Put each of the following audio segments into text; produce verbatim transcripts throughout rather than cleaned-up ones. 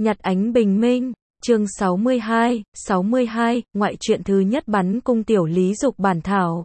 Nhật ánh bình minh, chương sáu mươi hai, sáu mươi hai, ngoại truyện thứ nhất bắn cung tiểu lý dục bản thảo.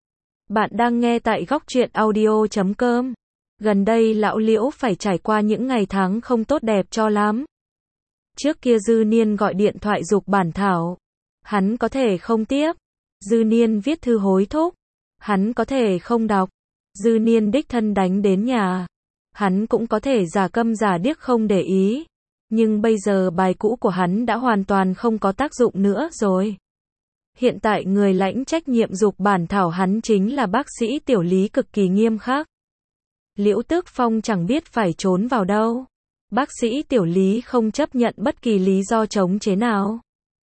Bạn đang nghe tại góc truyện audio chấm com. Gần đây lão Liễu phải trải qua những ngày tháng không tốt đẹp cho lắm. Trước kia Dư Niên gọi điện thoại dục bản thảo, hắn có thể không tiếp. Dư Niên viết thư hối thúc, hắn có thể không đọc. Dư Niên đích thân đánh đến nhà, hắn cũng có thể giả câm giả điếc không để ý. Nhưng bây giờ bài cũ của hắn đã hoàn toàn không có tác dụng nữa rồi. Hiện tại người lãnh trách nhiệm dục bản thảo hắn chính là bác sĩ tiểu Lý cực kỳ nghiêm khắc. Liễu Tước Phong chẳng biết phải trốn vào đâu. Bác sĩ tiểu Lý không chấp nhận bất kỳ lý do chống chế nào.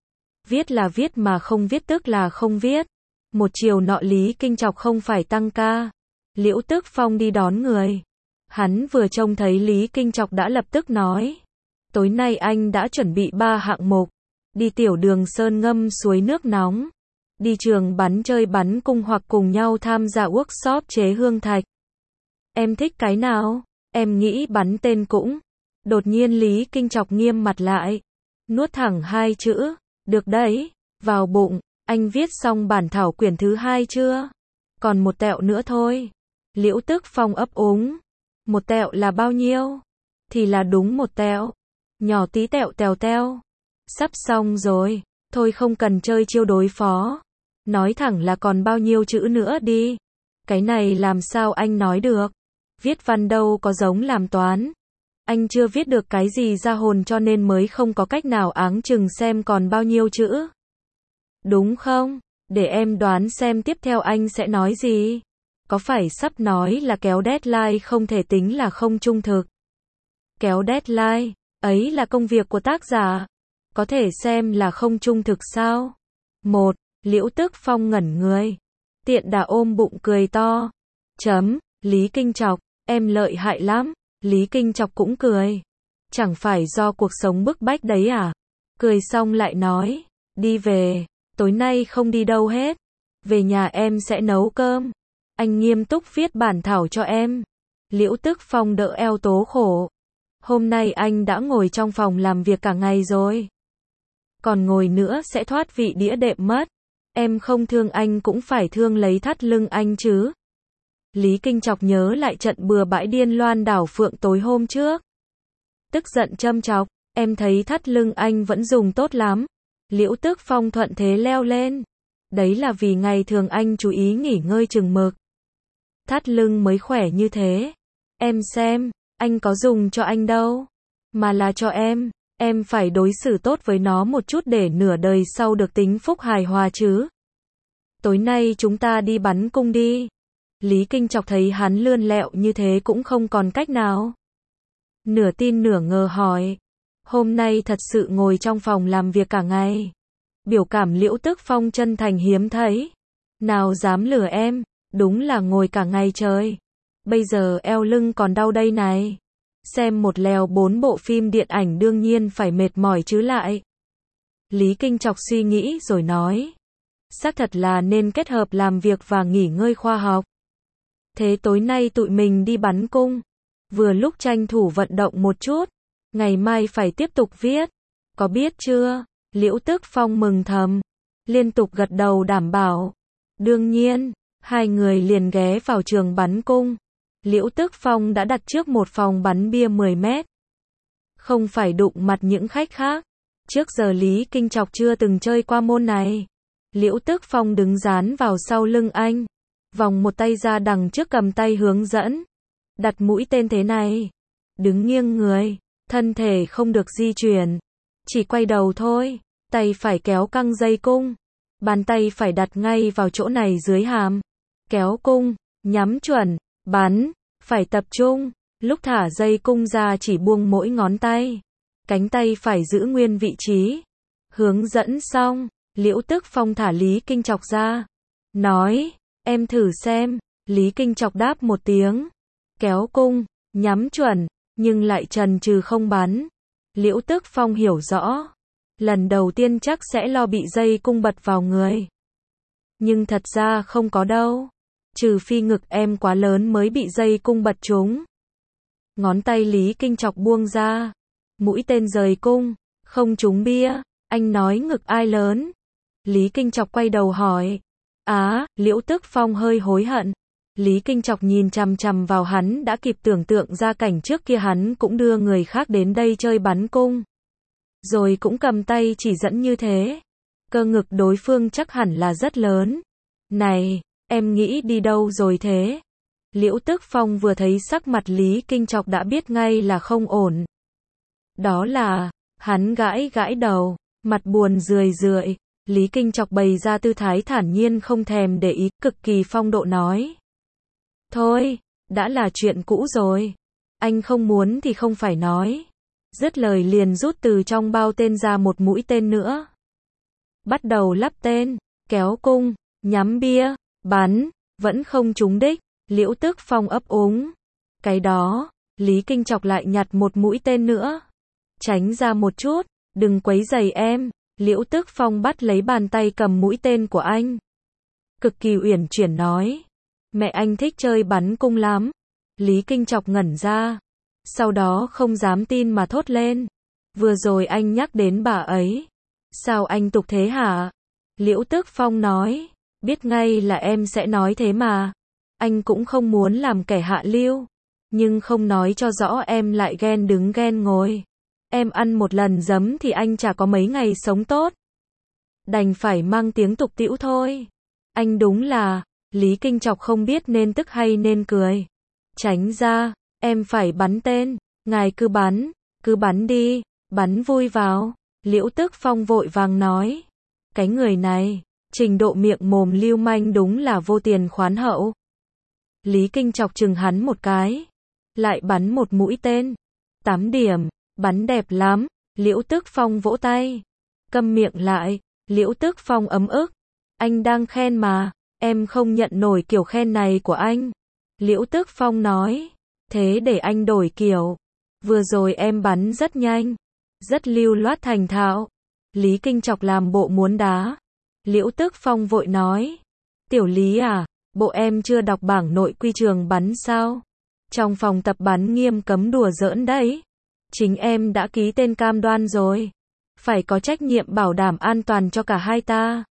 Viết là viết mà không viết tức là không viết. Một chiều nọ Lý Kinh Chọc không phải tăng ca. Liễu Tước Phong đi đón người. Hắn vừa trông thấy Lý Kinh Chọc đã lập tức nói. Tối nay anh đã chuẩn bị ba hạng mục. Đi tiểu đường sơn ngâm suối nước nóng. Đi trường bắn chơi bắn cung hoặc cùng nhau tham gia workshop chế hương thạch. Em thích cái nào? Em nghĩ bắn tên cũng. Đột nhiên Lý Kinh Chọc nghiêm mặt lại. Nuốt thẳng hai chữ. Được đấy. Vào bụng. Anh viết xong bản thảo quyển thứ hai chưa? Còn một tẹo nữa thôi. Liễu Tước Phong ấp úng. Một tẹo là bao nhiêu? Thì là đúng một tẹo. Nhỏ tí tẹo tèo teo. Sắp xong rồi. Thôi không cần chơi chiêu đối phó. Nói thẳng là còn bao nhiêu chữ nữa đi. Cái này làm sao anh nói được. Viết văn đâu có giống làm toán. Anh chưa viết được cái gì ra hồn cho nên mới không có cách nào áng chừng xem còn bao nhiêu chữ. Đúng không? Để em đoán xem tiếp theo anh sẽ nói gì. Có phải sắp nói là kéo deadline không thể tính là không trung thực. Kéo deadline. Ấy là công việc của tác giả. Có thể xem là không trung thực sao? Một. Liễu Tước Phong ngẩn người. Tiện đà ôm bụng cười to. Chấm. Lý Kinh Chọc. Em lợi hại lắm. Lý Kinh Chọc cũng cười. Chẳng phải do cuộc sống bức bách đấy à? Cười xong lại nói. Đi về. Tối nay không đi đâu hết. Về nhà em sẽ nấu cơm. Anh nghiêm túc viết bản thảo cho em. Liễu Tước Phong đỡ eo tố khổ. Hôm nay anh đã ngồi trong phòng làm việc cả ngày rồi. Còn ngồi nữa sẽ thoát vị đĩa đệm mất. Em không thương anh cũng phải thương lấy thắt lưng anh chứ. Lý Kinh Chọc nhớ lại trận bừa bãi điên loan đảo phượng tối hôm trước. Tức giận châm chọc. Em thấy thắt lưng anh vẫn dùng tốt lắm. Liễu Tước Phong thuận thế leo lên. Đấy là vì ngày thường anh chú ý nghỉ ngơi chừng mực. Thắt lưng mới khỏe như thế. Em xem. Anh có dùng cho anh đâu. Mà là cho em. Em phải đối xử tốt với nó một chút để nửa đời sau được tính phúc hài hòa chứ. Tối nay chúng ta đi bắn cung đi. Lý Kinh Chọc thấy hắn lươn lẹo như thế cũng không còn cách nào. Nửa tin nửa ngờ hỏi. Hôm nay thật sự ngồi trong phòng làm việc cả ngày. Biểu cảm Liễu Tước Phong chân thành hiếm thấy. Nào dám lừa em. Đúng là ngồi cả ngày trời. Bây giờ eo lưng còn đau đây này. Xem một lèo bốn bộ phim điện ảnh đương nhiên phải mệt mỏi chứ lại. Lý Kinh Chọc suy nghĩ rồi nói. Xác thật là nên kết hợp làm việc và nghỉ ngơi khoa học. Thế tối nay tụi mình đi bắn cung. Vừa lúc tranh thủ vận động một chút. Ngày mai phải tiếp tục viết. Có biết chưa? Liễu Tước Phong mừng thầm. Liên tục gật đầu đảm bảo. Đương nhiên. Hai người liền ghé vào trường bắn cung. Liễu Tước Phong đã đặt trước một phòng bắn bia mười mét. Không phải đụng mặt những khách khác. Trước giờ Lý Kinh Chọc chưa từng chơi qua môn này. Liễu Tước Phong đứng dán vào sau lưng anh. Vòng một tay ra đằng trước cầm tay hướng dẫn. Đặt mũi tên thế này. Đứng nghiêng người. Thân thể không được di chuyển. Chỉ quay đầu thôi. Tay phải kéo căng dây cung. Bàn tay phải đặt ngay vào chỗ này dưới hàm. Kéo cung. Nhắm chuẩn. Bắn. Phải tập trung. Lúc thả dây cung ra chỉ buông mỗi ngón tay. Cánh tay phải giữ nguyên vị trí. Hướng dẫn xong. Liễu Tước Phong thả Lý Kinh Chọc ra. Nói. Em thử xem. Lý Kinh Chọc đáp một tiếng. Kéo cung. Nhắm chuẩn. Nhưng lại chần chừ không bắn. Liễu Tước Phong hiểu rõ. Lần đầu tiên chắc sẽ lo bị dây cung bật vào người. Nhưng thật ra không có đâu. Trừ phi ngực em quá lớn mới bị dây cung bật trúng. Ngón tay Lý Kinh Chọc buông ra. Mũi tên rời cung, không trúng bia, anh nói ngực ai lớn? Lý Kinh Chọc quay đầu hỏi. Á, Liễu Tức Phong hơi hối hận. Lý Kinh Chọc nhìn chằm chằm vào hắn đã kịp tưởng tượng ra cảnh trước kia hắn cũng đưa người khác đến đây chơi bắn cung. Rồi cũng cầm tay chỉ dẫn như thế. Cơ ngực đối phương chắc hẳn là rất lớn. Này, em nghĩ đi đâu rồi thế? Liễu Tức Phong vừa thấy sắc mặt Lý Kinh Chọc đã biết ngay là không ổn. Đó là, hắn gãi gãi đầu, mặt buồn rười rượi. Lý Kinh Chọc bày ra tư thái thản nhiên không thèm để ý, cực kỳ phong độ nói. Thôi, đã là chuyện cũ rồi. Anh không muốn thì không phải nói. Dứt lời liền rút từ trong bao tên ra một mũi tên nữa. Bắt đầu lắp tên, kéo cung, nhắm bia, bắn, vẫn không trúng đích. Liễu Tức Phong ấp úng. Cái đó, Lý Kinh Chọc lại nhặt một mũi tên nữa. Tránh ra một chút, đừng quấy rầy em. Liễu Tức Phong bắt lấy bàn tay cầm mũi tên của anh. Cực kỳ uyển chuyển nói. Mẹ anh thích chơi bắn cung lắm. Lý Kinh Chọc ngẩn ra. Sau đó không dám tin mà thốt lên. Vừa rồi anh nhắc đến bà ấy. Sao anh tục thế hả? Liễu Tức Phong nói. Biết ngay là em sẽ nói thế mà. Anh cũng không muốn làm kẻ hạ lưu. Nhưng không nói cho rõ em lại ghen đứng ghen ngồi. Em ăn một lần giấm thì anh chả có mấy ngày sống tốt. Đành phải mang tiếng tục tĩu thôi. Anh đúng là, Lý Kinh Chọc không biết nên tức hay nên cười. Tránh ra, em phải bắn tên, ngài cứ bắn, cứ bắn đi, bắn vui vào. Liễu Tức Phong vội vàng nói. Cái người này, trình độ miệng mồm lưu manh đúng là vô tiền khoán hậu. Lý Kinh Chọc chừng hắn một cái. Lại bắn một mũi tên. Tám điểm. Bắn đẹp lắm. Liễu Tức Phong vỗ tay. Câm miệng lại. Liễu Tức Phong ấm ức. Anh đang khen mà. Em không nhận nổi kiểu khen này của anh. Liễu Tức Phong nói. Thế để anh đổi kiểu. Vừa rồi em bắn rất nhanh. Rất lưu loát thành thạo. Lý Kinh Chọc làm bộ muốn đá. Liễu Tức Phong vội nói. Tiểu Lý à, bộ em chưa đọc bảng nội quy trường bắn sao? Trong phòng tập bắn nghiêm cấm đùa giỡn đấy. Chính em đã ký tên cam đoan rồi. Phải có trách nhiệm bảo đảm an toàn cho cả hai ta.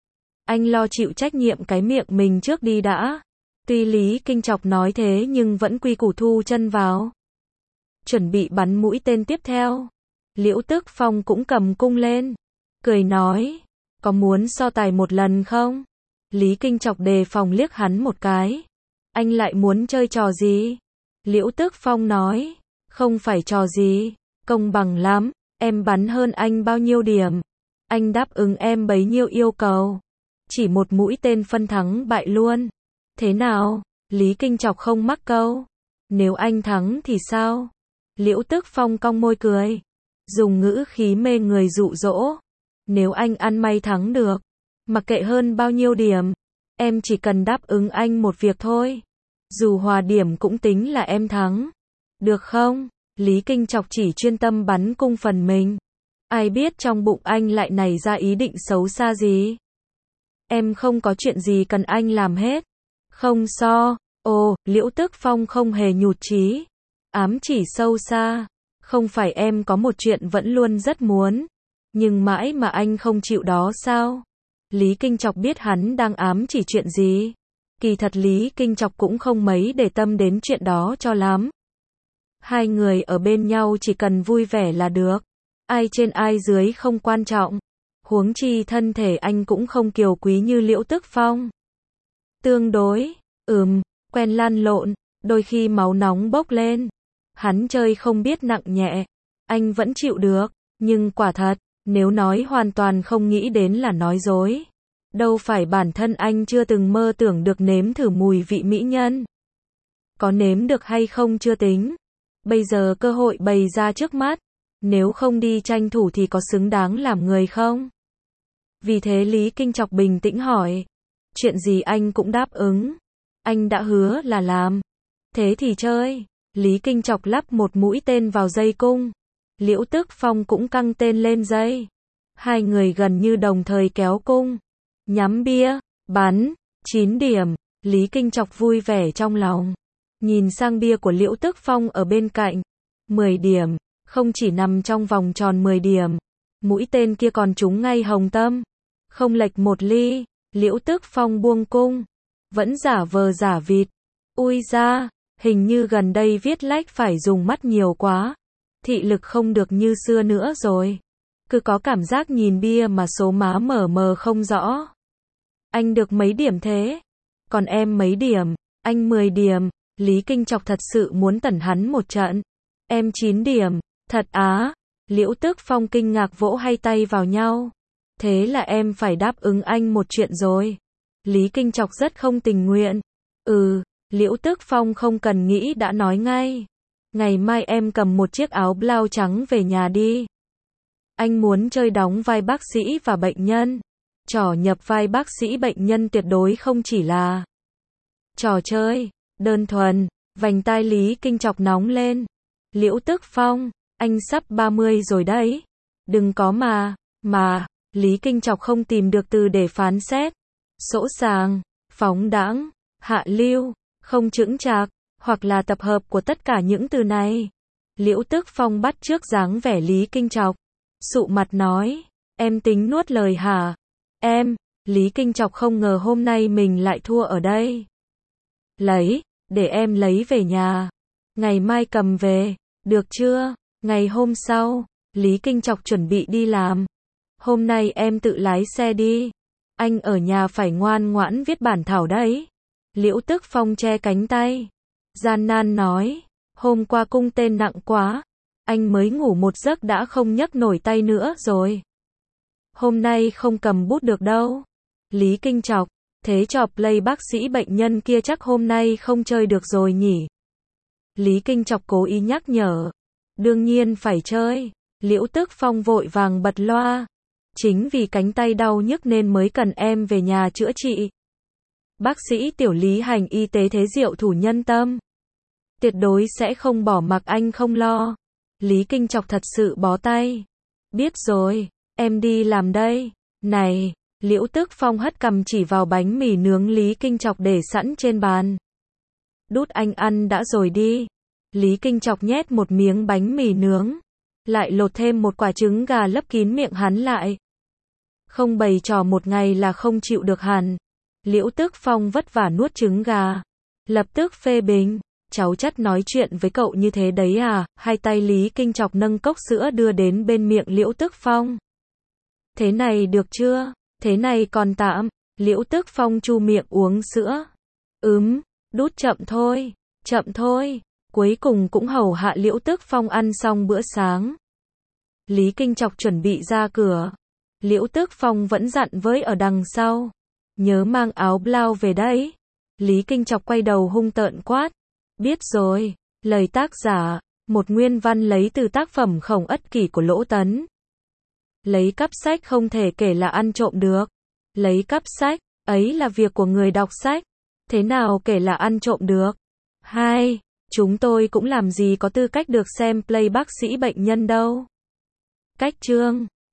Anh lo chịu trách nhiệm cái miệng mình trước đi đã. Tuy Lý Kinh Chọc nói thế nhưng vẫn quy củ thu chân vào. Chuẩn bị bắn mũi tên tiếp theo. Liễu Tức Phong cũng cầm cung lên. Cười nói. Có muốn so tài một lần không? Lý Kinh Chọc đề phòng liếc hắn một cái. Anh lại muốn chơi trò gì? Liễu Tức Phong nói. Không phải trò gì. Công bằng lắm. Em bắn hơn anh bao nhiêu điểm. Anh đáp ứng em bấy nhiêu yêu cầu. Chỉ một mũi tên phân thắng bại luôn. Thế nào? Lý Kinh Chọc không mắc câu. Nếu anh thắng thì sao? Liễu Tức Phong cong môi cười. Dùng ngữ khí mê người dụ dỗ. Nếu anh ăn may thắng được. Mặc kệ hơn bao nhiêu điểm. Em chỉ cần đáp ứng anh một việc thôi. Dù hòa điểm cũng tính là em thắng. Được không? Lý Kinh Chọc chỉ chuyên tâm bắn cung phần mình. Ai biết trong bụng anh lại nảy ra ý định xấu xa gì. Em không có chuyện gì cần anh làm hết. Không so. Ồ, Liễu Tức Phong không hề nhụt chí. Ám chỉ sâu xa. Không phải em có một chuyện vẫn luôn rất muốn. Nhưng mãi mà anh không chịu đó sao? Lý Kinh Chọc biết hắn đang ám chỉ chuyện gì. Kỳ thật Lý Kinh Chọc cũng không mấy để tâm đến chuyện đó cho lắm. Hai người ở bên nhau chỉ cần vui vẻ là được. Ai trên ai dưới không quan trọng. Huống chi thân thể anh cũng không kiều quý như Liễu Tức Phong. Tương đối, ừm, quen lăn lộn, đôi khi máu nóng bốc lên. Hắn chơi không biết nặng nhẹ. Anh vẫn chịu được, nhưng quả thật, nếu nói hoàn toàn không nghĩ đến là nói dối. Đâu phải bản thân anh chưa từng mơ tưởng được nếm thử mùi vị mỹ nhân. Có nếm được hay không chưa tính. Bây giờ cơ hội bày ra trước mắt. Nếu không đi tranh thủ thì có xứng đáng làm người không? Vì thế Lý Kinh Chọc bình tĩnh hỏi. Chuyện gì anh cũng đáp ứng. Anh đã hứa là làm. Thế thì chơi. Lý Kinh Chọc lắp một mũi tên vào dây cung. Liễu Tức Phong cũng căng tên lên dây. Hai người gần như đồng thời kéo cung. Nhắm bia, bắn, chín điểm. Lý Kinh Chọc vui vẻ trong lòng. Nhìn sang bia của Liễu Tức Phong ở bên cạnh. mười điểm. Không chỉ nằm trong vòng tròn mười điểm, mũi tên kia còn trúng ngay hồng tâm. Không lệch một ly, Liễu Tức Phong buông cung. Vẫn giả vờ giả vịt. Ui da, hình như gần đây viết lách phải dùng mắt nhiều quá. Thị lực không được như xưa nữa rồi. Cứ có cảm giác nhìn bia mà số má mờ mờ không rõ. Anh được mấy điểm thế? Còn em mấy điểm? Anh mười điểm. Lý Kinh Chọc thật sự muốn tẩn hắn một trận. Em chín điểm. Thật á? Liễu Tức Phong kinh ngạc vỗ hai tay vào nhau. Thế là em phải đáp ứng anh một chuyện rồi. Lý Kinh Chọc rất không tình nguyện. Ừ, Liễu Tức Phong không cần nghĩ đã nói ngay. Ngày mai em cầm một chiếc áo blau trắng về nhà đi. Anh muốn chơi đóng vai bác sĩ và bệnh nhân. Trò nhập vai bác sĩ bệnh nhân tuyệt đối không chỉ là trò chơi, đơn thuần. Vành tai Lý Kinh Chọc nóng lên. Liễu Tức Phong, anh sắp ba mươi rồi đấy. Đừng có mà, mà, Lý Kinh Chọc không tìm được từ để phán xét. Sỗ sàng, phóng đãng, hạ lưu, không chững chạc, hoặc là tập hợp của tất cả những từ này. Liễu Tức Phong bắt chước dáng vẻ Lý Kinh Chọc. Sụ mặt nói, em tính nuốt lời hả? Em, Lý Kinh Chọc không ngờ hôm nay mình lại thua ở đây. Lấy, để em lấy về nhà. Ngày mai cầm về, được chưa? Ngày hôm sau, Lý Kinh Chọc chuẩn bị đi làm. Hôm nay em tự lái xe đi. Anh ở nhà phải ngoan ngoãn viết bản thảo đấy. Liễu Tức Phong che cánh tay. Gian nan nói, hôm qua cung tên nặng quá. Anh mới ngủ một giấc đã không nhấc nổi tay nữa rồi. Hôm nay không cầm bút được đâu. Lý Kinh Chọc, thế trò play bác sĩ bệnh nhân kia chắc hôm nay không chơi được rồi nhỉ? Lý Kinh Chọc cố ý nhắc nhở. Đương nhiên phải chơi. Liễu Tức Phong vội vàng bật loa. Chính vì cánh tay đau nhức nên mới cần em về nhà chữa trị. Bác sĩ Tiểu Lý hành y tế thế diệu thủ nhân tâm. Tuyệt đối sẽ không bỏ mặc anh không lo. Lý Kinh Chọc thật sự bó tay. Biết rồi, em đi làm đây. Này, Liễu Tức Phong hất cằm chỉ vào bánh mì nướng Lý Kinh Chọc để sẵn trên bàn. Đút anh ăn đã rồi đi. Lý Kinh Chọc nhét một miếng bánh mì nướng. Lại lột thêm một quả trứng gà lấp kín miệng hắn lại. Không bày trò một ngày là không chịu được hẳn. Liễu Tức Phong vất vả nuốt trứng gà. Lập tức phê bình. Cháu chắc nói chuyện với cậu như thế đấy à? Hai tay Lý Kinh Chọc nâng cốc sữa đưa đến bên miệng Liễu Tức Phong. Thế này được chưa? Thế này còn tạm. Liễu Tức Phong chu miệng uống sữa. Ừm, đút chậm thôi, chậm thôi. Cuối cùng cũng hầu hạ Liễu Tức Phong ăn xong bữa sáng. Lý Kinh Chọc chuẩn bị ra cửa. Liễu Tức Phong vẫn dặn với ở đằng sau. Nhớ mang áo blau về đấy. Lý Kinh Chọc quay đầu hung tợn quát. Biết rồi. Lời tác giả, một nguyên văn lấy từ tác phẩm Khổng Ất Kỷ của Lỗ Tấn. Lấy cắp sách không thể kể là ăn trộm được. Lấy cắp sách, ấy là việc của người đọc sách. Thế nào kể là ăn trộm được? Hai, chúng tôi cũng làm gì có tư cách được xem play bác sĩ bệnh nhân đâu. Cách chương